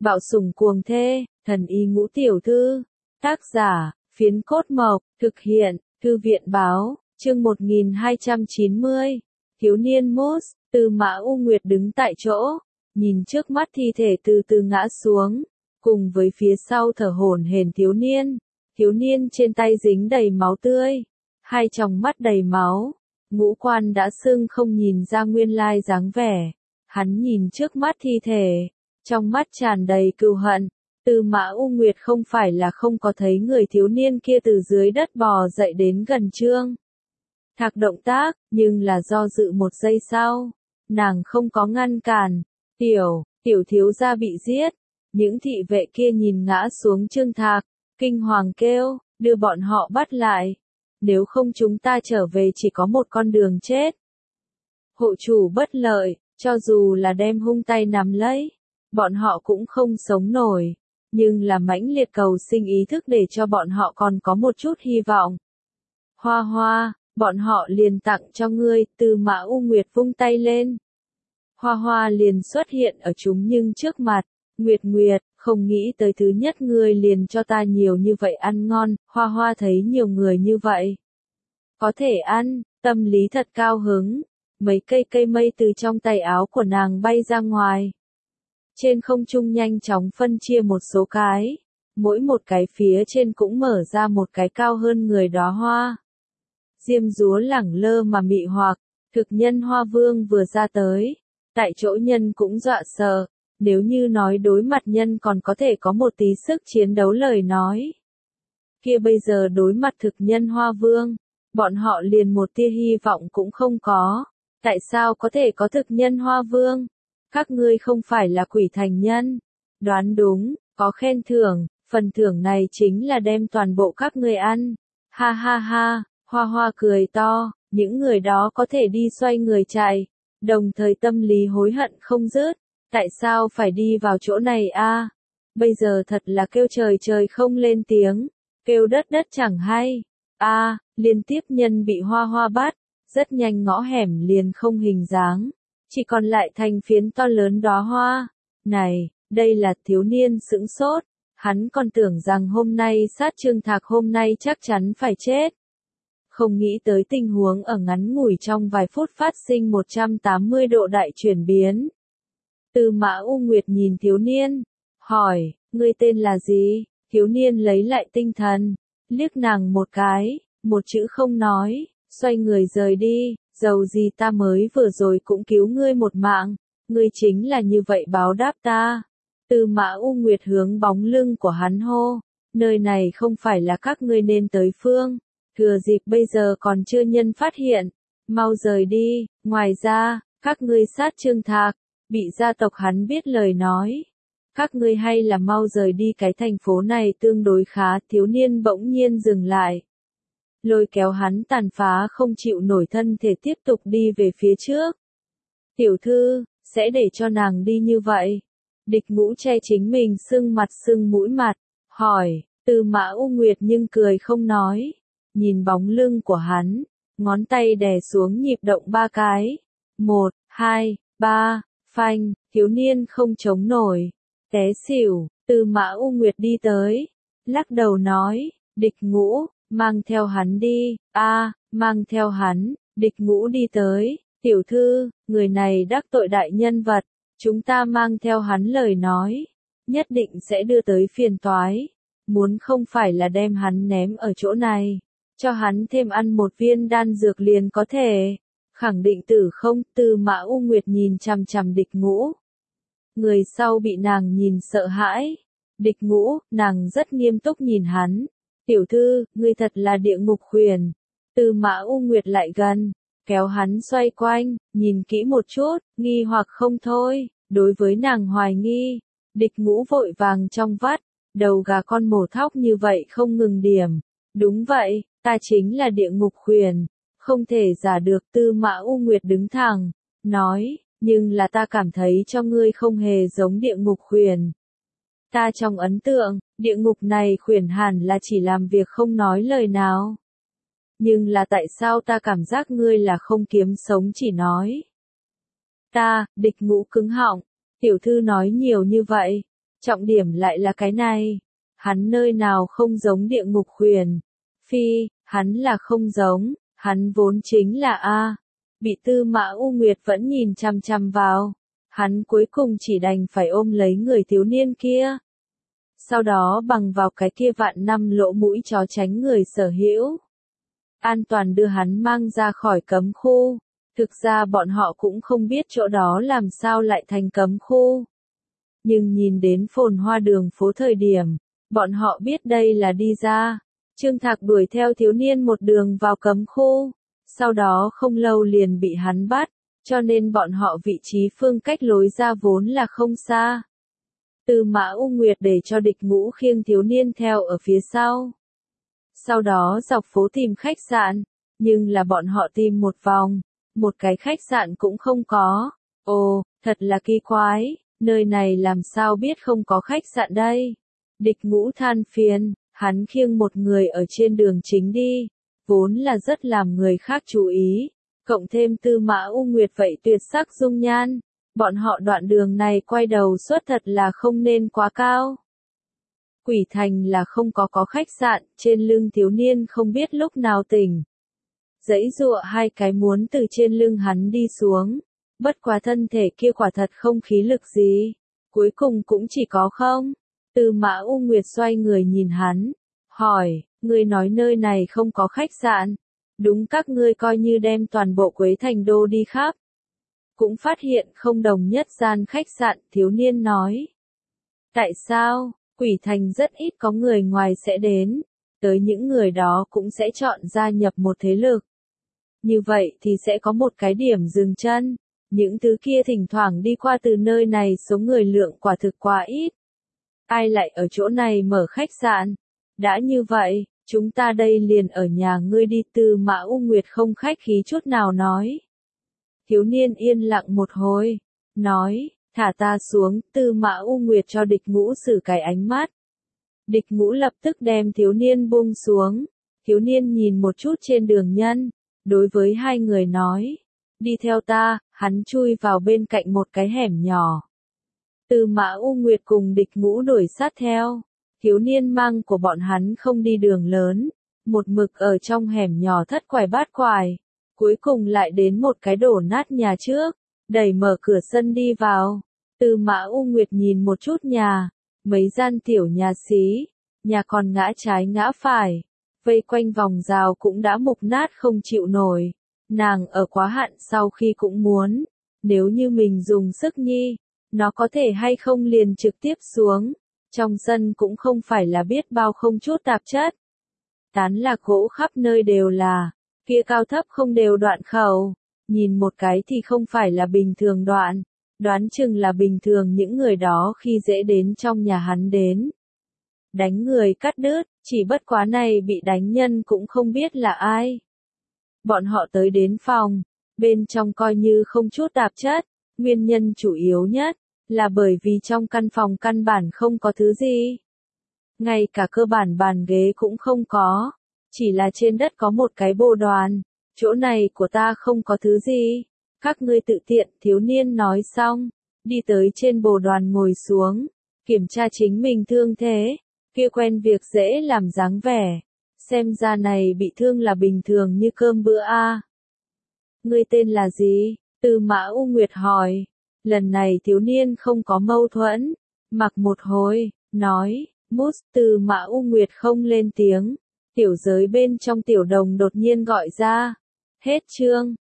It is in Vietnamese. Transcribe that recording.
Bạo sủng cuồng thê, thần y ngũ tiểu thư. Tác giả, Phiến Cốt Mộc, thực hiện, Thư viện báo, chương 1290. Thiếu niên Moss, Tư Mã U Nguyệt đứng tại chỗ, nhìn trước mắt thi thể từ từ ngã xuống, cùng với phía sau thở hổn hển thiếu niên trên tay dính đầy máu tươi, hai tròng mắt đầy máu, ngũ quan đã sưng không nhìn ra nguyên lai dáng vẻ. Hắn nhìn trước mắt thi thể, trong mắt tràn đầy cừu hận. Tư Mã U Nguyệt không phải là không có thấy người thiếu niên kia từ dưới đất bò dậy đến gần Trương Thạc động tác, nhưng là do dự một giây sau, nàng không có ngăn cản. Tiểu thiếu gia bị giết. Những thị vệ kia nhìn ngã xuống Trương Thạc, kinh hoàng kêu, đưa bọn họ bắt lại. Nếu không chúng ta trở về chỉ có một con đường chết. Hộ chủ bất lợi, cho dù là đem hung tay nắm lấy, bọn họ cũng không sống nổi. Nhưng là mãnh liệt cầu sinh ý thức để cho bọn họ còn có một chút hy vọng. Hoa hoa, bọn họ liền tặng cho ngươi. Tư Mã U Nguyệt vung tay lên. Hoa hoa liền xuất hiện ở chúng nhưng trước mặt. Nguyệt, không nghĩ tới thứ nhất ngươi liền cho ta nhiều như vậy ăn ngon. Hoa hoa thấy nhiều người như vậy có thể ăn, tâm lý thật cao hứng. Mấy cây mây từ trong tay áo của nàng bay ra ngoài. Trên không trung nhanh chóng phân chia một số cái, mỗi một cái phía trên cũng mở ra một cái cao hơn người đóa hoa. Diêm dúa lẳng lơ mà mị hoặc, thực nhân Hoa Vương vừa ra tới, tại chỗ nhân cũng dọa sợ, nếu như nói đối mặt nhân còn có thể có một tí sức chiến đấu lời nói. Kia bây giờ đối mặt thực nhân Hoa Vương, bọn họ liền một tia hy vọng cũng không có. Tại sao có thể có thực nhân Hoa Vương? Các ngươi không phải là quỷ thành nhân. Đoán đúng, có khen thưởng, phần thưởng này chính là đem toàn bộ các ngươi ăn. Ha ha ha, Hoa hoa cười to, những người đó có thể đi xoay người chạy, đồng thời tâm lý hối hận không dứt. Tại sao phải đi vào chỗ này a? Bây giờ thật là kêu trời không lên tiếng, kêu đất chẳng hay. A, liên tiếp nhân bị hoa hoa bắt, rất nhanh ngõ hẻm liền không hình dáng. Chỉ còn lại thành phiến to lớn đóa hoa. Này, đây là thiếu niên sững sốt. Hắn còn tưởng rằng hôm nay sát Trương Thạc hôm nay chắc chắn phải chết. Không nghĩ tới tình huống ở ngắn ngủi trong vài phút phát sinh 180 độ đại chuyển biến. Tư Mã U Nguyệt nhìn thiếu niên, hỏi, ngươi tên là gì? Thiếu niên lấy lại tinh thần, liếc nàng một cái, một chữ không nói, xoay người rời đi. Dầu gì ta mới vừa rồi cũng cứu ngươi một mạng, ngươi chính là như vậy báo đáp ta. Tư Mã U Nguyệt hướng bóng lưng của hắn hô, nơi này không phải là các ngươi nên tới phương, thừa dịp bây giờ còn chưa nhân phát hiện, mau rời đi. Ngoài ra, các ngươi sát Trương Thạc, bị gia tộc hắn biết lời nói. Các ngươi hay là mau rời đi, cái thành phố này tương đối khá. Thiếu niên bỗng nhiên dừng lại, lôi kéo hắn tàn phá không chịu nổi thân thể tiếp tục đi về phía trước. Tiểu thư, sẽ để cho nàng đi như vậy? Địch Ngũ che chính mình sưng mặt sưng mũi mặt, hỏi. Tư Mã U Nguyệt nhưng cười không nói, nhìn bóng lưng của hắn, ngón tay đè xuống nhịp động 3 cái. 1, 2, 3, phanh, thiếu niên không chống nổi, té xỉu. Tư Mã U Nguyệt đi tới, lắc đầu nói, Địch Ngũ, mang theo hắn đi. Mang theo hắn. Địch Ngũ đi tới, tiểu thư, người này đắc tội đại nhân vật, chúng ta mang theo hắn lời nói, nhất định sẽ đưa tới phiền toái. Muốn không phải là đem hắn ném ở chỗ này, cho hắn thêm ăn một viên đan dược liền có thể. Khẳng định tử không? Tư Mã U Nguyệt nhìn chằm chằm Địch Ngũ. Người sau bị nàng nhìn sợ hãi. Địch Ngũ, nàng rất nghiêm túc nhìn hắn. Tiểu thư, ngươi thật là địa ngục khuyển. Tư Mã U Nguyệt lại gần, kéo hắn xoay quanh, nhìn kỹ một chút, nghi hoặc không thôi. Đối với nàng hoài nghi, Địch Ngũ vội vàng trong vắt, đầu gà con mổ thóc như vậy không ngừng điểm. Đúng vậy, ta chính là địa ngục khuyển, không thể giả được. Tư Mã U Nguyệt đứng thẳng, nói, nhưng là ta cảm thấy cho ngươi không hề giống địa ngục khuyển. Ta trong ấn tượng, địa ngục này khuyển hẳn là chỉ làm việc không nói lời nào. Nhưng là tại sao ta cảm giác ngươi là không kiếm sống chỉ nói? Địch Ngũ cứng họng, tiểu thư nói nhiều như vậy, Trọng điểm lại là cái này. Hắn nơi nào không giống địa ngục huyền. Phi, hắn là không giống, hắn vốn chính là A. Bị Tư Mã U Nguyệt vẫn nhìn chằm chằm vào. Hắn cuối cùng chỉ đành phải ôm lấy người thiếu niên kia. Sau đó bằng vào cái kia vạn năm lỗ mũi chó tránh người sở hữu. An toàn đưa hắn mang ra khỏi cấm khu. Thực ra bọn họ cũng không biết chỗ đó làm sao lại thành cấm khu. Nhưng nhìn đến phồn hoa đường phố thời điểm, bọn họ biết đây là đi ra. Trương Thạc đuổi theo thiếu niên một đường vào cấm khu. Sau đó không lâu liền bị hắn bắt, cho nên bọn họ vị trí phương cách lối ra vốn là không xa. Tư Mã U Nguyệt để cho địch ngũ khiêng thiếu niên theo ở phía sau. Sau đó dọc phố tìm khách sạn, nhưng là bọn họ tìm một vòng, một cái khách sạn cũng không có. Ồ, thật là kỳ quái, nơi này làm sao biết không có khách sạn đây? Địch ngũ than phiền, hắn khiêng một người ở trên đường chính đi, vốn là rất làm người khác chú ý, cộng thêm Tư Mã U Nguyệt vậy tuyệt sắc dung nhan, bọn họ đoạn đường này quay đầu suất thật là không nên quá cao. Quỷ Thành là không có khách sạn, trên lưng thiếu niên không biết lúc nào tỉnh. Giãy giụa hai cái muốn từ trên lưng hắn đi xuống, bất quá thân thể kia quả thật không khí lực gì, cuối cùng cũng chỉ có không. Tư Mã U Nguyệt xoay người nhìn hắn, hỏi, ngươi nói nơi này không có khách sạn, đúng các ngươi coi như đem toàn bộ Quế Thành đô đi khắp. Cũng phát hiện không đồng nhất gian khách sạn, thiếu niên nói. Tại sao, Quỷ Thành rất ít có người ngoài sẽ đến, tới những người đó cũng sẽ chọn gia nhập một thế lực. Như vậy thì sẽ có một cái điểm dừng chân, những thứ kia thỉnh thoảng đi qua từ nơi này số người lượng quả thực quá ít. Ai lại ở chỗ này mở khách sạn? Đã như vậy, chúng ta đây liền ở nhà ngươi đi. Tư Mã U Nguyệt không khách khí chút nào nói. Thiếu niên yên lặng một hồi, nói, thả ta xuống. Tư Mã U Nguyệt cho địch ngũ xử cái ánh mắt. Địch ngũ lập tức đem thiếu niên buông xuống. Thiếu niên nhìn một chút trên đường nhân, đối với hai người nói, đi theo ta. Hắn chui vào bên cạnh một cái hẻm nhỏ. Tư Mã U Nguyệt cùng địch ngũ đuổi sát theo. Thiếu niên mang của bọn hắn không đi đường lớn, một mực ở trong hẻm nhỏ thất quải bát quải. Cuối cùng lại đến một cái đổ nát nhà trước, đẩy mở cửa sân đi vào. Tư Mã U Nguyệt nhìn một chút nhà, mấy gian tiểu nhà xí, nhà còn ngã trái ngã phải, vây quanh vòng rào cũng đã mục nát không chịu nổi. Nàng ở quá hạn sau khi cũng muốn, nếu như mình dùng sức nhi, nó có thể hay không liền trực tiếp xuống. Trong sân cũng không phải là biết bao không chút tạp chất. Tán lạc gỗ khắp nơi đều là, kia cao thấp không đều đoạn khẩu, nhìn một cái thì không phải là bình thường đoạn, đoán chừng là bình thường những người đó khi dễ đến trong nhà hắn đến. Đánh người cắt đứt, chỉ bất quá này bị đánh nhân cũng không biết là ai. Bọn họ tới đến phòng, bên trong coi như không chút tạp chất, nguyên nhân chủ yếu nhất là bởi vì trong căn phòng căn bản không có thứ gì. Ngay cả cơ bản bàn ghế cũng không có, chỉ là trên đất có một cái bồ đoàn, chỗ này của ta không có thứ gì, các ngươi tự tiện. Thiếu niên nói xong, đi tới trên bồ đoàn ngồi xuống, kiểm tra chính mình thương thế, kia quen việc dễ làm dáng vẻ, xem ra này bị thương là bình thường như cơm bữa a. Ngươi tên là gì? Tư Mã U Nguyệt hỏi. Lần này thiếu niên không có mâu thuẫn, mặc một hồi, nói, Mút. Tư Mã U Nguyệt không lên tiếng, tiểu giới bên trong tiểu đồng đột nhiên gọi ra. Hết chương.